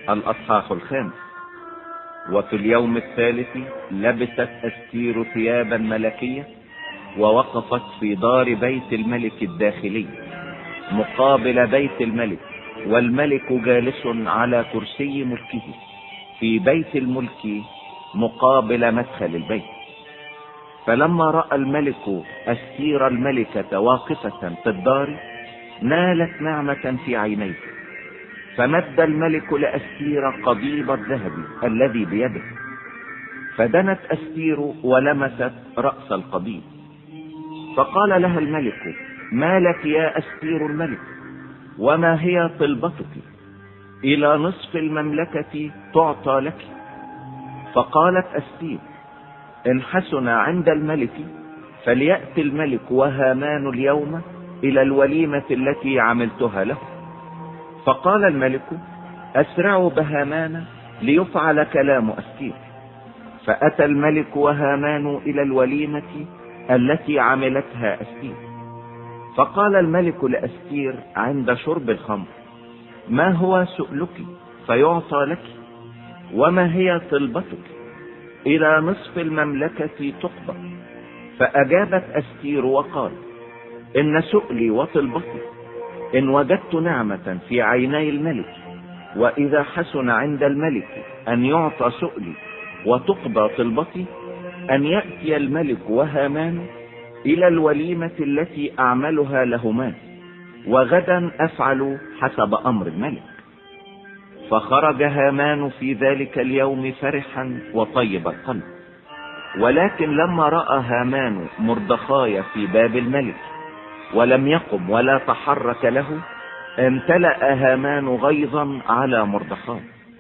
الأصحاح 5. وفي اليوم الثالث لبست أستير ثيابا ملكية، ووقفت في دار بيت الملك الداخلي مقابل بيت الملك، والملك جالس على كرسي ملكه في بيت الملك مقابل مدخل البيت. فلما رأى الملك أستير الملكة واقفة في الدار نالت نعمة في عينيه، فمد الملك لأستير قضيب الذهب الذي بيده، فدنت أستير ولمست رأس القضيب، فقال لها الملك: ما لك يا أستير الملك؟ وما هي طلبتك؟ إلى نصف المملكة تعطى لك. فقالت أستير: إن حسن عند الملك فليأتي الملك وهامان اليوم إلى الوليمة التي عملتها له. فقال الملك: أسرعوا بهامان ليفعل كلام أستير. فأتى الملك وهامان إلى الوليمة التي عملتها أستير. فقال الملك لأستير عند شرب الخمر: ما هو سؤلك فيعطى لك؟ وما هي طلبتك؟ إلى نصف المملكة تقبض. فأجابت أستير وقال: إن سؤلي وطلبتي إن وجدت نعمة في عيني الملك، وإذا حسن عند الملك أن يعطى سؤلي وتقضى طلبتي، أن يأتي الملك وهامان إلى الوليمة التي أعملها لهما، وغدا أفعل حسب أمر الملك. فخرج هامان في ذلك اليوم فرحا وطيب القلب. ولكن لما رأى هامان مردخاي في باب الملك ولم يقم ولا تحرك له، امتلأ هامان غيظا على مردخاي،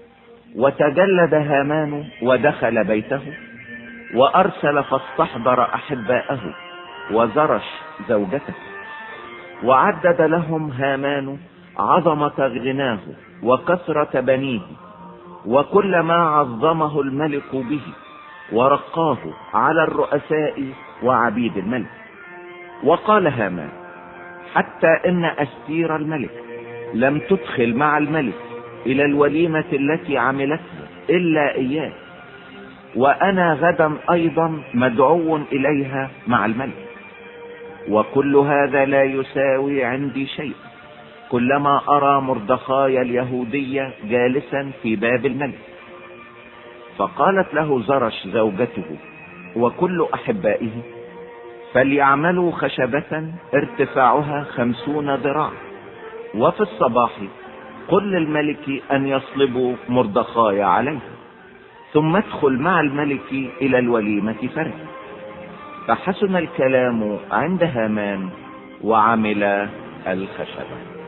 وتجلد هامان ودخل بيته، وأرسل فاستحضر أحباءه وزرش زوجته، وعدد لهم هامان عظمة غناه وكثرة بنيه وكل ما عظمه الملك به، ورقاه على الرؤساء وعبيد الملك. وقال هامان: حتى إن أستير الملك لم تدخل مع الملك إلى الوليمة التي عملتها إلا إياه، وأنا غدا أيضا مدعو إليها مع الملك، وكل هذا لا يساوي عندي شيء كلما أرى مردخاي اليهودية جالسا في باب الملك. فقالت له زرش زوجته وكل أحبائه: فليعملوا خشبة ارتفاعها 50 ذراع، وفي الصباح قل للملك أن يصلبوا مردخاي عليها، ثم ادخل مع الملك إلى الوليمة فرح. فحسن الكلام عند هامان وعمل الخشبة.